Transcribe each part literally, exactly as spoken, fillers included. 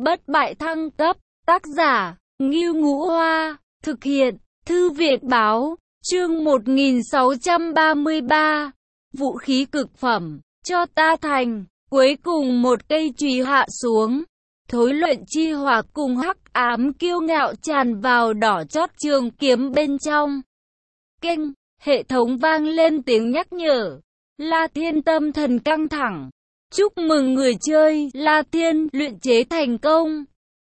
Bất bại thăng cấp, tác giả, Ngưu Ngũ Hoa, thực hiện, Thư viện Báo, chương một nghìn sáu trăm ba mươi ba, vũ khí cực phẩm, cho ta thành, cuối cùng một cây chùy hạ xuống, thối luyện chi hỏa cùng hắc ám kiêu ngạo tràn vào đỏ chót trường kiếm bên trong. Kênh, hệ thống vang lên tiếng nhắc nhở, La Thiên tâm thần căng thẳng. Chúc mừng người chơi, La Thiên, luyện chế thành công.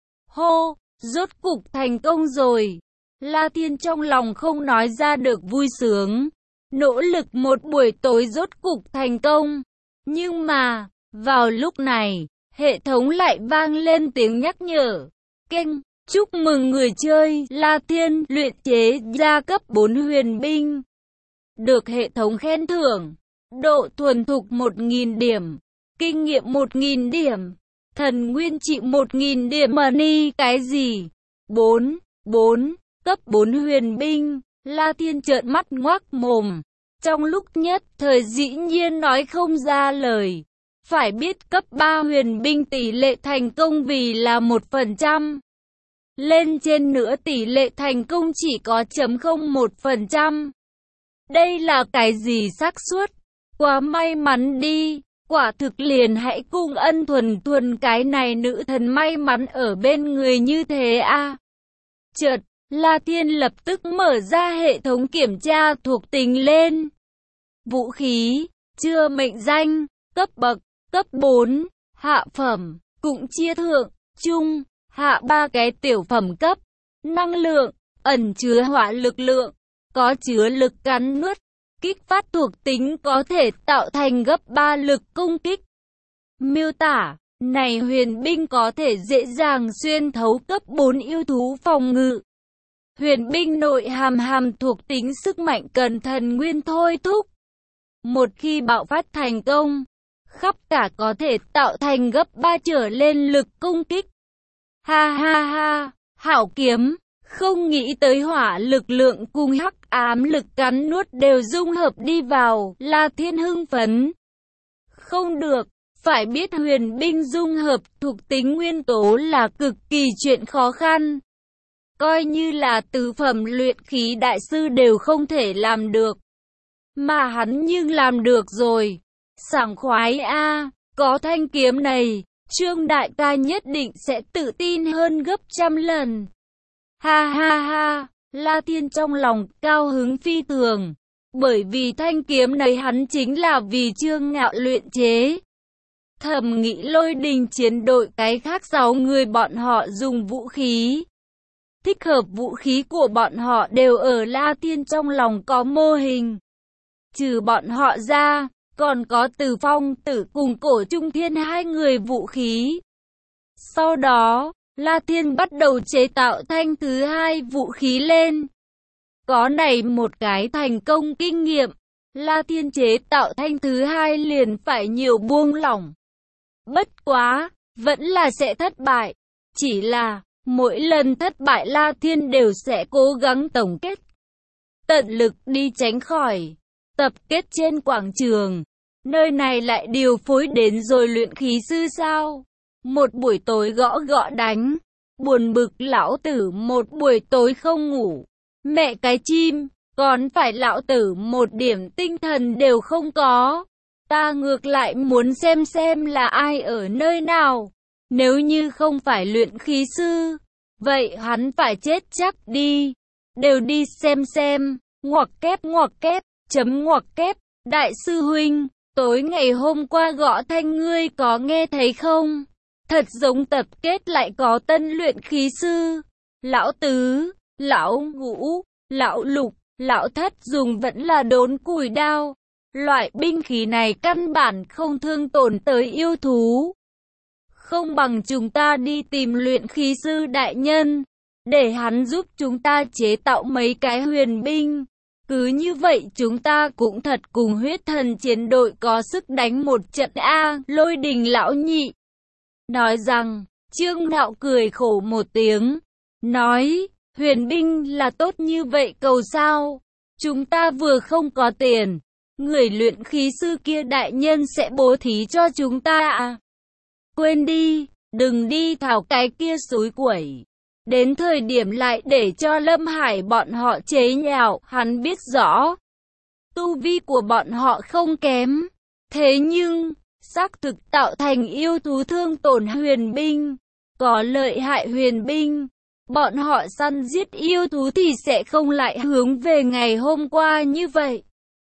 Hô, rốt cục thành công rồi. La Thiên trong lòng không nói ra được vui sướng. Nỗ lực một buổi tối rốt cục thành công. Nhưng mà, vào lúc này, hệ thống lại vang lên tiếng nhắc nhở. Kênh, chúc mừng người chơi, La Thiên, luyện chế ra cấp bốn huyền binh. Được hệ thống khen thưởng. Độ thuần thục một nghìn điểm. Kinh nghiệm một nghìn điểm. Thần nguyên trị một nghìn điểm. Money cái gì? bốn, bốn, cấp bốn huyền binh. La Thiên trợn mắt ngoác mồm. Trong lúc nhất thời dĩ nhiên nói không ra lời. Phải biết cấp ba huyền binh tỷ lệ thành công vì là một phần trăm. Lên trên nữa tỷ lệ thành công chỉ có chấm không một phần trăm. Đây là cái gì xác suất? Quá may mắn đi. Quả thực liền hãy cung ân thuần thuần cái này nữ thần may mắn ở bên người như thế a. À. Chợt, La Thiên lập tức mở ra hệ thống kiểm tra thuộc tính lên. Vũ khí, chưa mệnh danh, cấp bậc, cấp bốn, hạ phẩm, cũng chia thượng, trung, hạ ba cái tiểu phẩm cấp. Năng lượng, ẩn chứa hỏa lực lượng, có chứa lực cắn nuốt. Kích phát thuộc tính có thể tạo thành gấp ba lực công kích. Miêu tả, này huyền binh có thể dễ dàng xuyên thấu cấp bốn yêu thú phòng ngự. Huyền binh nội hàm hàm thuộc tính sức mạnh cần thần nguyên thôi thúc. Một khi bạo phát thành công, khắp cả có thể tạo thành gấp ba trở lên lực công kích. Ha ha ha, hảo kiếm. Không nghĩ tới hỏa lực lượng cùng hắc ám lực cắn nuốt đều dung hợp đi vào, La Thiên hưng phấn. Không được, phải biết huyền binh dung hợp thuộc tính nguyên tố là cực kỳ chuyện khó khăn. Coi như là tứ phẩm luyện khí đại sư đều không thể làm được. Mà hắn nhưng làm được rồi. Sảng khoái a, à, có thanh kiếm này, Trương đại ca nhất định sẽ tự tin hơn gấp trăm lần. Ha ha ha, La Thiên trong lòng cao hứng phi thường, bởi vì thanh kiếm này hắn chính là vì Trương Ngạo luyện chế. Thầm nghĩ Lôi Đình chiến đội cái khác sáu người bọn họ dùng vũ khí. Thích hợp vũ khí của bọn họ đều ở La Thiên trong lòng có mô hình. Trừ bọn họ ra, còn có Từ Phong Tử cùng Cổ Trung Thiên hai người vũ khí. Sau đó, La Thiên bắt đầu chế tạo thanh thứ hai vũ khí lên. Có này một cái thành công kinh nghiệm, La Thiên chế tạo thanh thứ hai liền phải nhiều buông lỏng. Bất quá, vẫn là sẽ thất bại. Chỉ là, mỗi lần thất bại La Thiên đều sẽ cố gắng tổng kết. Tận lực đi tránh khỏi. Tập kết trên quảng trường. Nơi này lại điều phối đến rồi luyện khí sư sao? Một buổi tối gõ gõ đánh. Buồn bực lão tử một buổi tối không ngủ. Mẹ cái chim, còn phải lão tử một điểm tinh thần đều không có. Ta ngược lại muốn xem xem là ai ở nơi nào. Nếu như không phải luyện khí sư, vậy hắn phải chết chắc đi. Đều đi xem xem. Ngoặc kép ngoặc kép, chấm ngoặc kép. Đại sư huynh, tối ngày hôm qua gõ thanh ngươi có nghe thấy không? Thật giống tập kết lại có tân luyện khí sư. Lão tứ, lão ngũ, lão lục, lão thất dùng vẫn là đốn củi đao. Loại binh khí này căn bản không thương tổn tới yêu thú. Không bằng chúng ta đi tìm luyện khí sư đại nhân, để hắn giúp chúng ta chế tạo mấy cái huyền binh. Cứ như vậy chúng ta cũng thật cùng huyết thần chiến đội có sức đánh một trận a. Lôi Đình lão nhị nói rằng, Trương Ngạo cười khổ một tiếng, nói, huyền binh là tốt như vậy cầu sao? Chúng ta vừa không có tiền, người luyện khí sư kia đại nhân sẽ bố thí cho chúng ta à? Quên đi, Đừng đi thảo cái kia xúi quẩy. Đến thời điểm lại để cho Lâm Hải bọn họ chế nhạo, hắn biết rõ. Tu vi của bọn họ không kém. Thế nhưng, xác thực tạo thành yêu thú thương tổn huyền binh. Có lợi hại huyền binh. Bọn họ săn giết yêu thú thì sẽ không lại hướng về ngày hôm qua như vậy.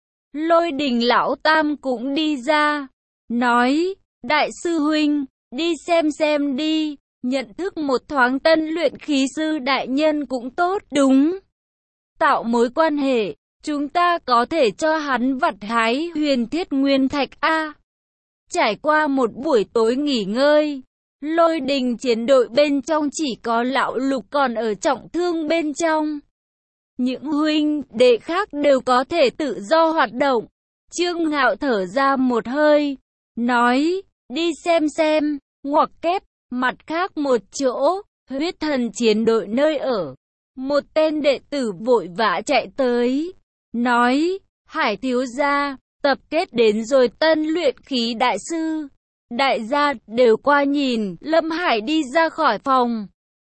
Lôi Đình lão tam cũng đi ra. Nói, đại sư huynh, đi xem xem đi. Nhận thức một thoáng tân luyện khí sư đại nhân cũng tốt, đúng. Tạo mối quan hệ, chúng ta có thể cho hắn vặt hái huyền thiết nguyên thạch A. Trải qua một buổi tối nghỉ ngơi, Lôi Đình chiến đội bên trong chỉ có lão Lục còn ở trọng thương bên trong. Những huynh đệ khác đều có thể tự do hoạt động. Trương Ngạo thở ra một hơi, nói, đi xem xem, ngoặc kép. Mặt khác một chỗ, huyết thần chiến đội nơi ở. Một tên đệ tử vội vã chạy tới, nói, Hải thiếu gia, tập kết đến rồi tân luyện khí đại sư. Đại gia đều qua nhìn, Lâm Hải đi ra khỏi phòng.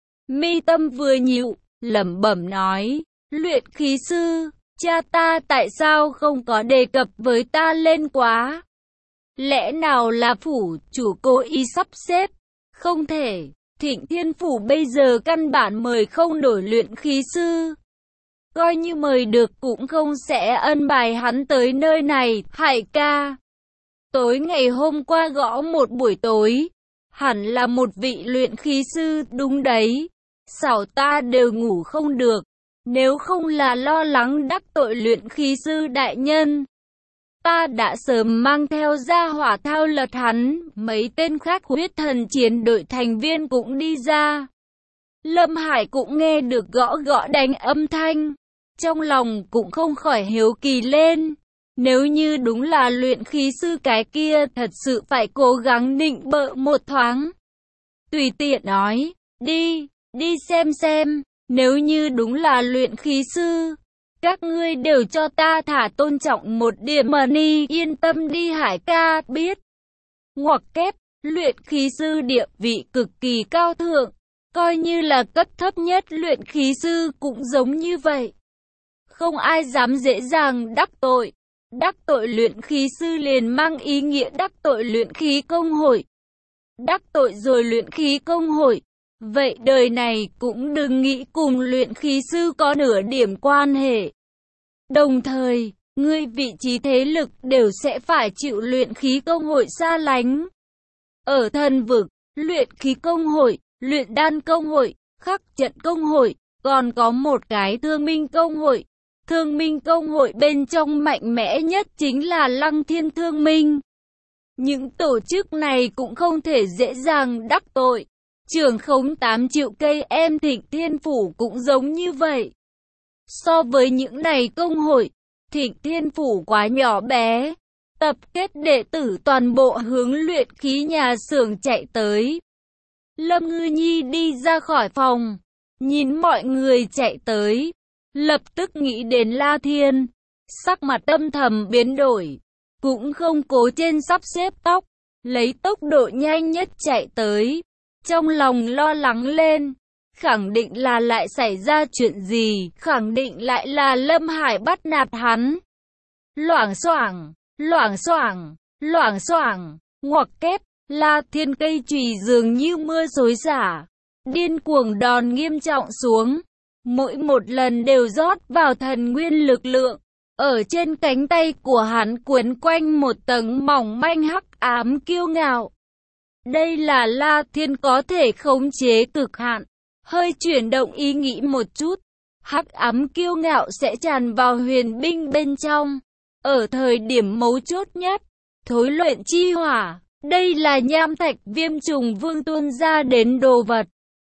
Mi tâm vừa nhịu, lẩm bẩm nói, luyện khí sư, cha ta tại sao không có đề cập với ta lên quá? Lẽ nào là phủ chủ cố ý sắp xếp? Không thể, Thịnh Thiên Phủ bây giờ căn bản mời không đổi luyện khí sư. Coi như mời được cũng không sẽ ân bài hắn tới nơi này, Hải ca. Tối ngày hôm qua gõ một buổi tối, hẳn là một vị luyện khí sư, đúng đấy. Sao ta đều ngủ không được, nếu không là lo lắng đắc tội luyện khí sư đại nhân. Ta đã sớm mang theo gia hỏa thao lật hắn, mấy tên khác huyết thần chiến đội thành viên cũng đi ra. Lâm Hải cũng nghe được gõ gõ đánh âm thanh, trong lòng cũng không khỏi hiếu kỳ lên. Nếu như đúng là luyện khí sư cái kia, thật sự phải cố gắng nịnh bợ một thoáng. Tùy tiện nói, đi, đi xem xem, nếu như đúng là luyện khí sư. Các ngươi đều cho ta thả tôn trọng một điểm mà ni, yên tâm đi Hải ca, biết. Ngoặc kép, luyện khí sư địa vị cực kỳ cao thượng, coi như là cấp thấp nhất luyện khí sư cũng giống như vậy. Không ai dám dễ dàng đắc tội. Đắc tội luyện khí sư liền mang ý nghĩa đắc tội luyện khí công hội. Đắc tội rồi luyện khí công hội, vậy đời này cũng đừng nghĩ cùng luyện khí sư có nửa điểm quan hệ. Đồng thời, ngươi vị trí thế lực đều sẽ phải chịu luyện khí công hội xa lánh. Ở thần vực, luyện khí công hội, luyện đan công hội, khắc trận công hội, còn có một cái thương minh công hội. Thương minh công hội bên trong mạnh mẽ nhất chính là Lăng Thiên Thương Minh. Những tổ chức này cũng không thể dễ dàng đắc tội. Trưởng khống tám triệu cây em Thịnh Thiên Phủ cũng giống như vậy. So với những này công hội, Thịnh Thiên Phủ quá nhỏ bé. Tập kết đệ tử toàn bộ hướng luyện khí nhà xưởng chạy tới. Lâm Ngư Nhi đi ra khỏi phòng, nhìn mọi người chạy tới, lập tức nghĩ đến La Thiên, sắc mặt âm thầm biến đổi, cũng không cố trên sắp xếp tóc, lấy tốc độ nhanh nhất chạy tới, trong lòng lo lắng lên, khẳng định là lại xảy ra chuyện gì, khẳng định lại là Lâm Hải bắt nạt hắn. Loảng xoảng, loảng xoảng, loảng xoảng, ngoặc kép, La Thiên cây chùy dường như mưa xối xả, điên cuồng đòn nghiêm trọng xuống. Mỗi một lần đều rót vào thần nguyên lực lượng, ở trên cánh tay của hắn quấn quanh một tầng mỏng manh hắc ám kiêu ngạo. Đây là La Thiên có thể khống chế cực hạn, hơi chuyển động ý nghĩ một chút, hắc ám kiêu ngạo sẽ tràn vào huyền binh bên trong. Ở thời điểm mấu chốt nhất, thối luyện chi hỏa, đây là nham thạch viêm trùng vương tuôn ra đến đồ vật.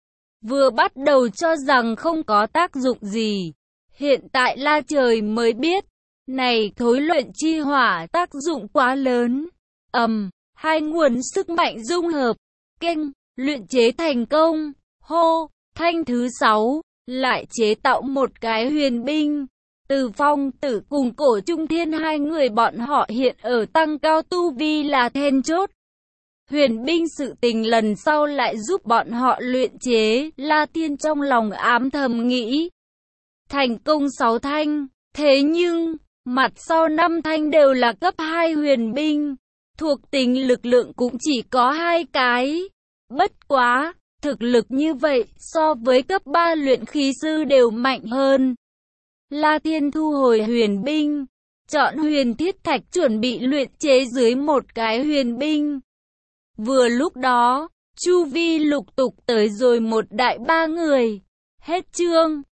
Vừa bắt đầu cho rằng không có tác dụng gì, hiện tại La Trời mới biết, này thối luyện chi hỏa tác dụng quá lớn. Ầm, um, hai nguồn sức mạnh dung hợp, kênh, luyện chế thành công, hô, thanh thứ sáu, lại chế tạo một cái huyền binh. Từ Phong Tử cùng Cổ Trung Thiên hai người bọn họ hiện ở tăng cao tu vi là then chốt. huyền binh sự tình lần sau lại giúp bọn họ luyện chế. La Tiên trong lòng ám thầm nghĩ. Thành công sáu thanh, thế nhưng, mặt sau năm thanh đều là cấp hai huyền binh. Thuộc tính lực lượng cũng chỉ có hai cái. Bất quá, thực lực như vậy so với cấp ba luyện khí sư đều mạnh hơn. La Thiên thu hồi huyền binh, chọn huyền thiết thạch chuẩn bị luyện chế dưới một cái huyền binh. Vừa lúc đó, chu vi lục tục tới rồi một đại ba người. Hết chương.